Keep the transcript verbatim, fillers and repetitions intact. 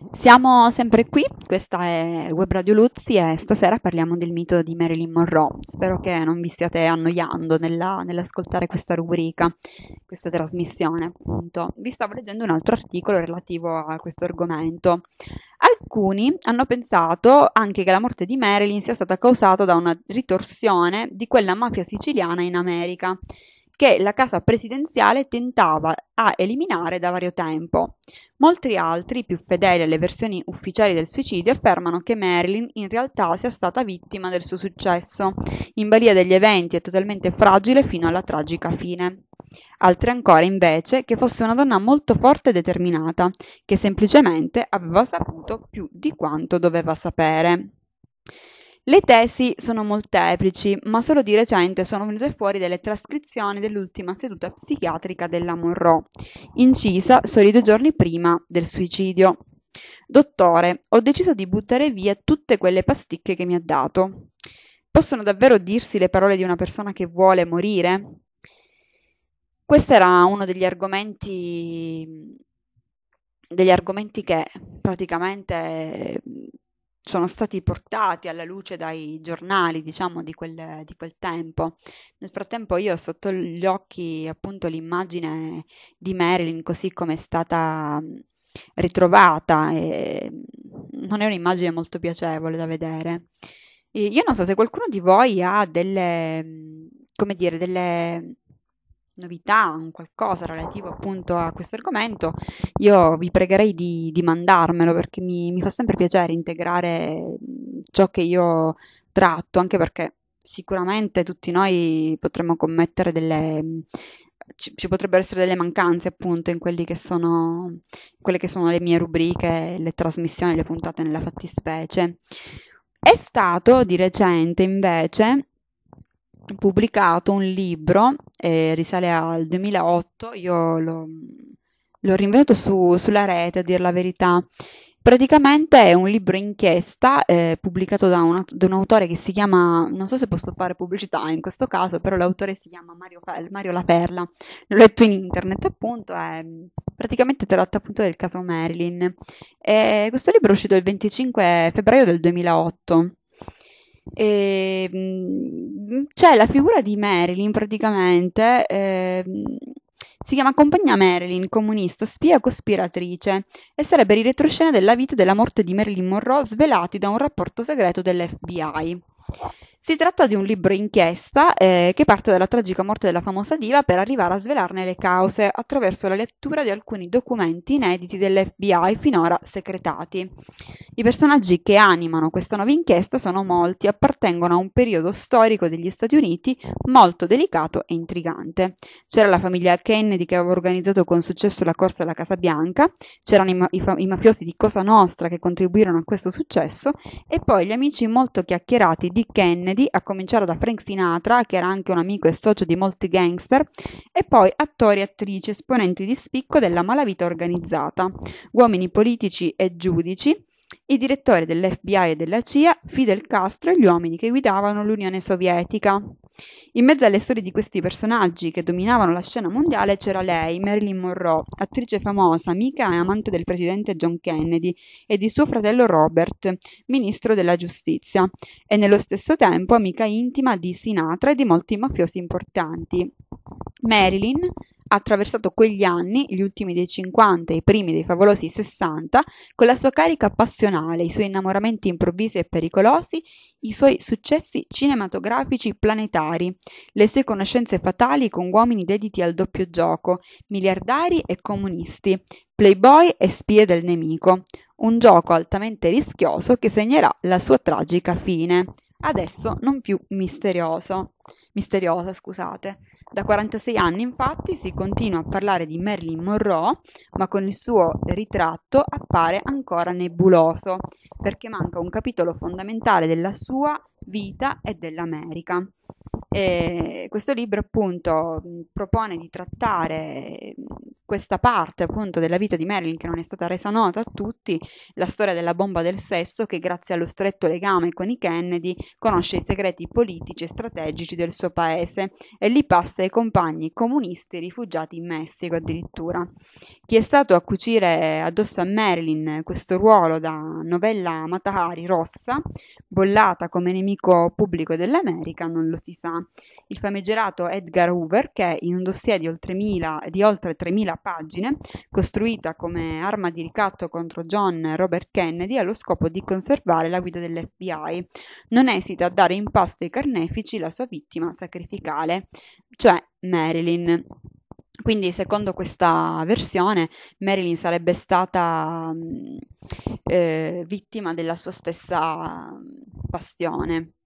Siamo sempre qui, questa è Web Radio Luzzi e stasera parliamo del mito di Marilyn Monroe. Spero che non vi stiate annoiando nella- nell'ascoltare questa rubrica, questa trasmissione, appunto. Vi stavo leggendo un altro articolo relativo a questo argomento. Alcuni hanno pensato anche che la morte di Marilyn sia stata causata da una ritorsione di quella mafia siciliana in America, che la casa presidenziale tentava a eliminare da vario tempo. Molti altri, più fedeli alle versioni ufficiali del suicidio, affermano che Marilyn in realtà sia stata vittima del suo successo, in balia degli eventi e totalmente fragile fino alla tragica fine. Altri ancora, invece, che fosse una donna molto forte e determinata, che semplicemente aveva saputo più di quanto doveva sapere. Le tesi sono molteplici, ma solo di recente sono venute fuori delle trascrizioni dell'ultima seduta psichiatrica della Monroe, incisa soli due giorni prima del suicidio. Dottore, ho deciso di buttare via tutte quelle pasticche che mi ha dato. Possono davvero dirsi le parole di una persona che vuole morire? Questo era uno degli argomenti, degli argomenti che praticamente mh, sono stati portati alla luce dai giornali, diciamo, di quel, di quel tempo. Nel frattempo io ho sotto gli occhi appunto l'immagine di Marilyn così come è stata mh, ritrovata e mh, non è un'immagine molto piacevole da vedere. E io non so se qualcuno di voi ha delle, mh, come dire, delle novità, un qualcosa relativo appunto a questo argomento, io vi pregherei di, di mandarmelo perché mi, mi fa sempre piacere integrare mh, ciò che io tratto, anche perché sicuramente tutti noi potremmo commettere delle... mh, Ci, ci potrebbero essere delle mancanze appunto in quelli che sono, quelle che sono le mie rubriche, le trasmissioni, le puntate nella fattispecie. È stato di recente invece pubblicato un libro, eh, risale al duemilaotto, io l'ho, l'ho rinvenuto su- sulla rete, a dir la verità. Praticamente è un libro inchiesta eh, pubblicato da un, da un autore che si chiama, non so se posso fare pubblicità in questo caso, però l'autore si chiama Mario, Fe- Mario Laferla, l'ho letto in internet appunto, è praticamente tratta appunto del caso Marilyn. E questo libro è uscito il venticinque febbraio del duemilaotto. E, mh, c'è la figura di Marilyn praticamente, ehm, si chiama Compagnia Marilyn, comunista, spia cospiratrice, e sarebbe il retroscena della vita e della morte di Marilyn Monroe svelati da un rapporto segreto dell'F B I. Si tratta di un libro inchiesta eh, che parte dalla tragica morte della famosa diva per arrivare a svelarne le cause attraverso la lettura di alcuni documenti inediti dell'F B I finora segretati. I personaggi che animano questa nuova inchiesta sono molti, appartengono a un periodo storico degli Stati Uniti molto delicato e intrigante. C'era la famiglia Kennedy che aveva organizzato con successo la corsa alla Casa Bianca, c'erano i, ma- i fa- i mafiosi di Cosa Nostra che contribuirono a questo successo e poi gli amici molto chiacchierati di Kennedy, a cominciare da Frank Sinatra, che era anche un amico e socio di molti gangster, e poi attori e attrici esponenti di spicco della malavita organizzata, uomini politici e giudici, i direttori dell'F B I e della C I A, Fidel Castro e gli uomini che guidavano l'Unione Sovietica. In mezzo alle storie di questi personaggi che dominavano la scena mondiale c'era lei, Marilyn Monroe, attrice famosa, amica e amante del presidente John Kennedy e di suo fratello Robert, ministro della giustizia, e nello stesso tempo amica intima di Sinatra e di molti mafiosi importanti. Marilyn ha attraversato quegli anni, gli ultimi dei cinquanta e i primi dei favolosi sessanta, con la sua carica passionale, i suoi innamoramenti improvvisi e pericolosi, i suoi successi cinematografici planetari, le sue conoscenze fatali con uomini dediti al doppio gioco, miliardari e comunisti, playboy e spie del nemico. Un gioco altamente rischioso che segnerà la sua tragica fine. Adesso non più misterioso. Misteriosa, scusate. Da quarantasei anni, infatti, si continua a parlare di Marilyn Monroe, ma con il suo ritratto appare ancora nebuloso, perché manca un capitolo fondamentale della sua vita e dell'America. E questo libro appunto mh, propone di trattare mh, questa parte appunto della vita di Marilyn che non è stata resa nota a tutti, la storia della bomba del sesso che grazie allo stretto legame con i Kennedy conosce i segreti politici e strategici del suo paese e li passa ai compagni comunisti rifugiati in Messico addirittura. Chi è stato a cucire addosso a Marilyn questo ruolo da novella Matahari rossa, bollata come nemico pubblico dell'America, non lo si sa. Il famigerato Edgar Hoover, che in un dossier di oltre, mila, di oltre tremila pagine, costruita come arma di ricatto contro John Robert Kennedy, ha lo scopo di conservare la guida dell'F B I, non esita a dare in pasto ai carnefici la sua vittima sacrificale, cioè Marilyn. Quindi, secondo questa versione, Marilyn sarebbe stata mh, eh, vittima della sua stessa mh, passione.